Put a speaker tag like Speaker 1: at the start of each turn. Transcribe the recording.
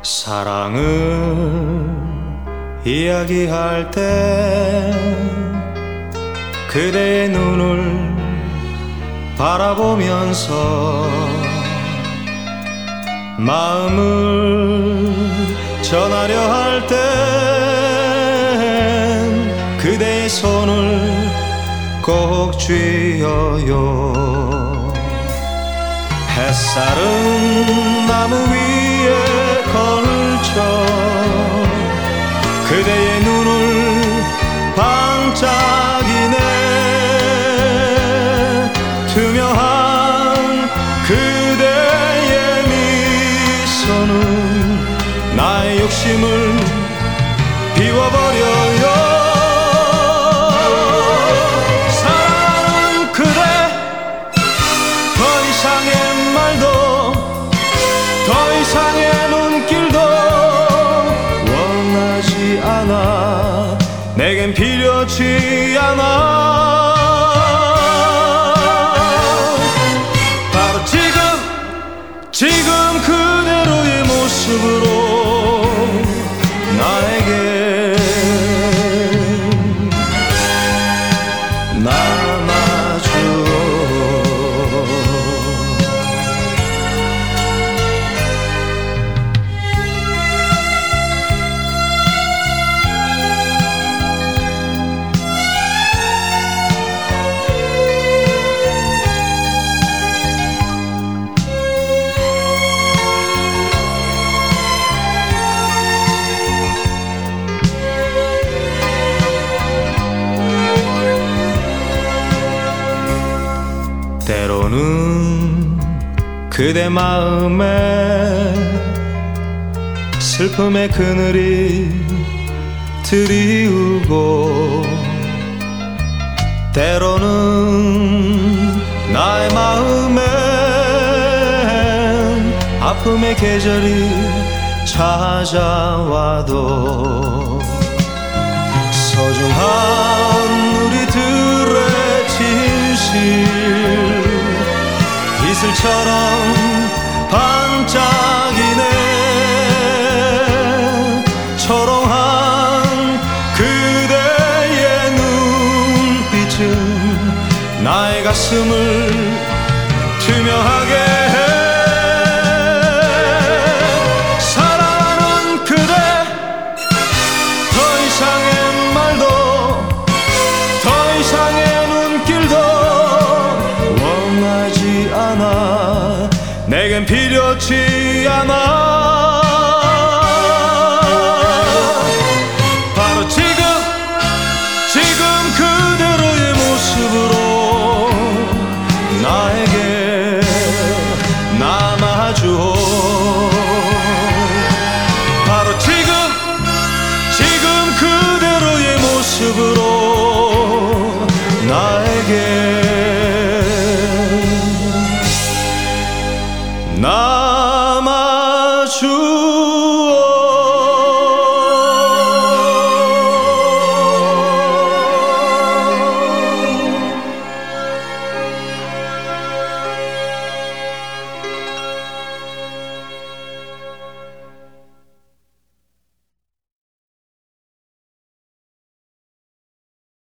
Speaker 1: 사랑을 이야기할 때 그대의 눈을 바라보면서 마음을 전하려 할 땐 그대의 손을 꼭 쥐어요. 햇살은 나무 위에 걸쳐 그대의 눈을 반짝이네. 투명한 그대의 미소는 나의 욕심을 비워버려요. 사랑하는 그대, 더 이상의 말도 더 이상의 눈길도 원하지 않아. 내겐 필요치 않아. 바로 지금 그대로의 모습으로 나에게 남아줘. 때로는 그대 마음에 슬픔의 그늘이 드리우고 때로는 나의 마음엔 아픔의 계절이 찾아와도 소중한 우리들의 진실 이슬처럼 반짝이네. 초롱한 그대의 눈빛은 나의 가슴을 투명하게 해. 사랑하는 그대, 더 이상의 말도 더 이상의 눈길도 원하지 않아. 내겐 필요치 않아. 바로 지금 그대로의 모습으로 나에게 남아줘. 바로 지금 그대로의 모습으로 나에게 남아주.